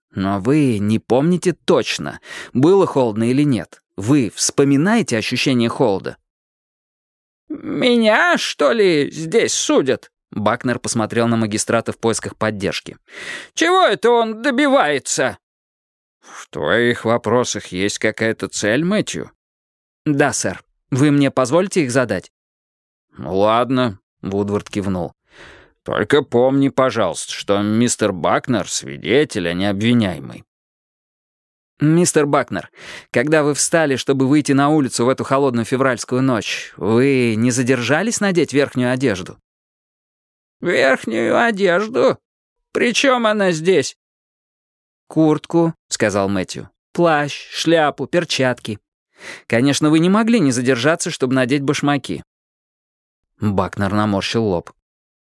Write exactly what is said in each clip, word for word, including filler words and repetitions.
Но вы не помните точно, было холодно или нет. Вы вспоминаете ощущение холода? «Меня, что ли, здесь судят?» Бакнер посмотрел на магистрата в поисках поддержки. «Чего это он добивается?» «В твоих вопросах есть какая-то цель, Мэтью?» «Да, сэр. Вы мне позволите их задать?» «Ну ладно», — Вудвард кивнул. «Только помни, пожалуйста, что мистер Бакнер — свидетель, а не обвиняемый». «Мистер Бакнер, когда вы встали, чтобы выйти на улицу в эту холодную февральскую ночь, вы не задержались надеть верхнюю одежду?» «Верхнюю одежду? Причем она здесь?» «Куртку», — сказал Мэтью, «плащ, шляпу, перчатки. Конечно, вы не могли не задержаться, чтобы надеть башмаки». Бакнер наморщил лоб.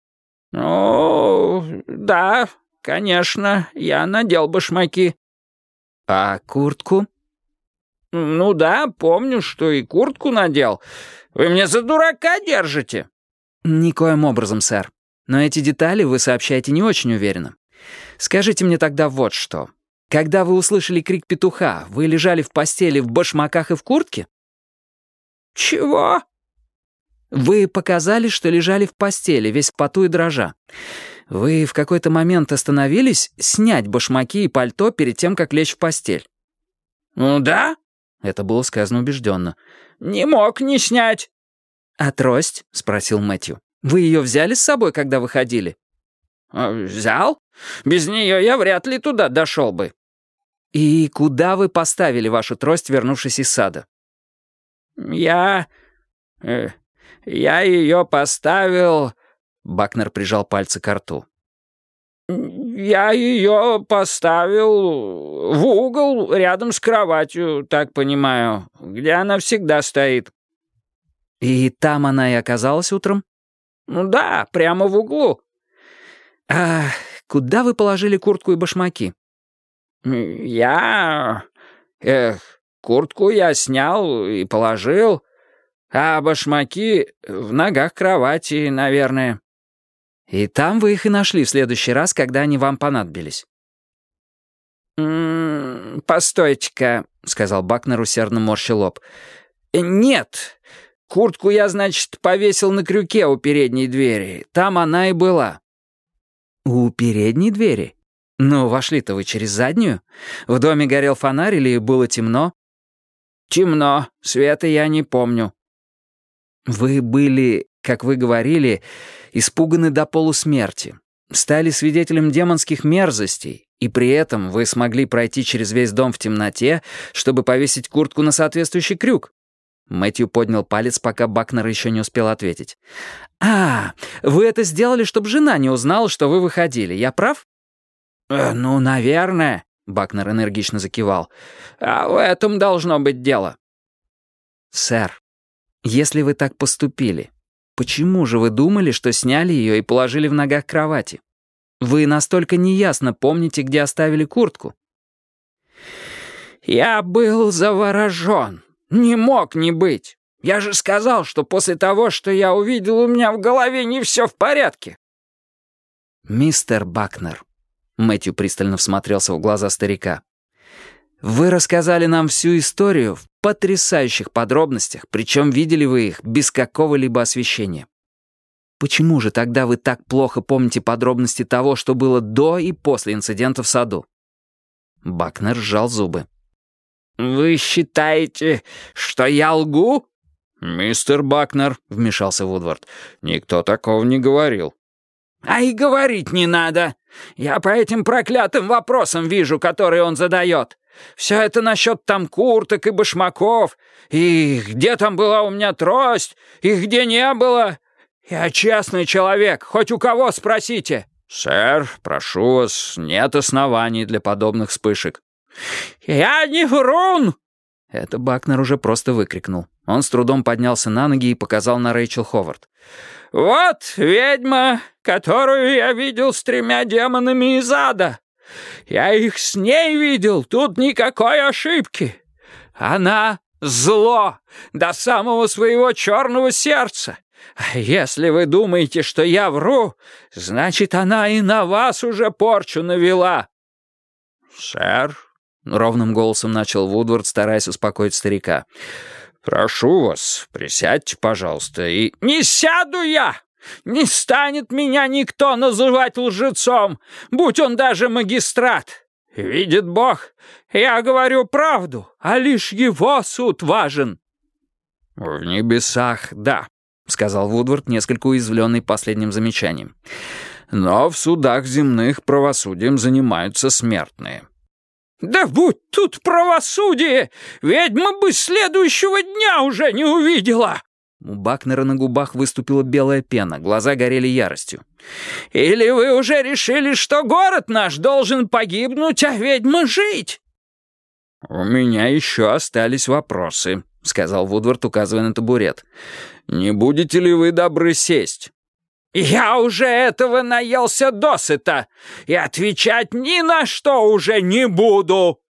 «Ну, да, конечно, я надел башмаки». «А куртку?» «Ну да, помню, что и куртку надел. Вы меня за дурака держите?» «Никоим образом, сэр. Но эти детали вы сообщаете не очень уверенно. Скажите мне тогда вот что. Когда вы услышали крик петуха, вы лежали в постели в башмаках и в куртке?» «Чего?» «Вы показали, что лежали в постели, весь в поту и дрожа. Вы в какой-то момент остановились снять башмаки и пальто перед тем, как лечь в постель?» «Ну да», — это было сказано убежденно. «Не мог не снять». «А трость?» — спросил Мэтью. «Вы ее взяли с собой, когда выходили?» «Взял? Без нее я вряд ли туда дошел бы». «И куда вы поставили вашу трость, вернувшись из сада?» «Я... Э, я ее поставил...» Бакнер прижал пальцы к рту. «Я ее поставил в угол рядом с кроватью, так понимаю, где она всегда стоит». «И там она и оказалась утром?» «Ну да, прямо в углу». «А куда вы положили куртку и башмаки?» «Я... Эх, куртку я снял и положил, а башмаки в ногах кровати, наверное». «И там вы их и нашли в следующий раз, когда они вам понадобились?» «М-м, «Постойте-ка», — сказал Бакнер, усердно морща лоб. «Нет, куртку я, значит, повесил на крюке у передней двери. Там она и была». «У передней двери? Ну, вошли-то вы через заднюю? В доме горел фонарь или было темно?» «Темно. Света я не помню». «Вы были, как вы говорили, испуганы до полусмерти, стали свидетелем демонских мерзостей, и при этом вы смогли пройти через весь дом в темноте, чтобы повесить куртку на соответствующий крюк». Мэтью поднял палец, пока Бакнер еще не успел ответить. «А, вы это сделали, чтобы жена не узнала, что вы выходили, я прав?» э, «Ну, наверное», — Бакнер энергично закивал. «А в этом должно быть дело». «Сэр, если вы так поступили, почему же вы думали, что сняли ее и положили в ногах кровати? Вы настолько неясно помните, где оставили куртку». «Я был заворожен. Не мог не быть. Я же сказал, что после того, что я увидел, у меня в голове не все в порядке». «Мистер Бакнер», — Мэтью пристально всмотрелся в глаза старика, «вы рассказали нам всю историю в потрясающих подробностях, причем видели вы их без какого-либо освещения. Почему же тогда вы так плохо помните подробности того, что было до и после инцидента в саду?» Бакнер сжал зубы. «Вы считаете, что я лгу?» «Мистер Бакнер», — вмешался Вудвард, — «никто такого не говорил». «А и говорить не надо. Я по этим проклятым вопросам вижу, которые он задает. Все это насчет там курток и башмаков, и где там была у меня трость, и где не было. Я честный человек, хоть у кого спросите». «Сэр, прошу вас, нет оснований для подобных вспышек». «Я не врун!» Это Бакнер уже просто выкрикнул. Он с трудом поднялся на ноги и показал на Рэйчел Ховард. «Вот ведьма, которую я видел с тремя демонами из ада. Я их с ней видел, тут никакой ошибки. Она зло до самого своего черного сердца. А если вы думаете, что я вру, значит, она и на вас уже порчу навела». «Сэр», — ровным голосом начал Вудвард, стараясь успокоить старика, «прошу вас, присядьте, пожалуйста, и...» «Не сяду я! Не станет меня никто называть лжецом, будь он даже магистрат! Видит Бог, я говорю правду, а лишь его суд важен». «В небесах, да», — сказал Вудвард, несколько уязвленный последним замечанием. «Но в судах земных правосудием занимаются смертные». «Да будь тут правосудие! Ведьма бы следующего дня уже не увидела!» У Бакнера на губах выступила белая пена, глаза горели яростью. «Или вы уже решили, что город наш должен погибнуть, а ведьма жить?» «У меня еще остались вопросы», — сказал Вудвард, указывая на табурет. «Не будете ли вы добры сесть?» «Я уже этого наелся досыта, и отвечать ни на что уже не буду!»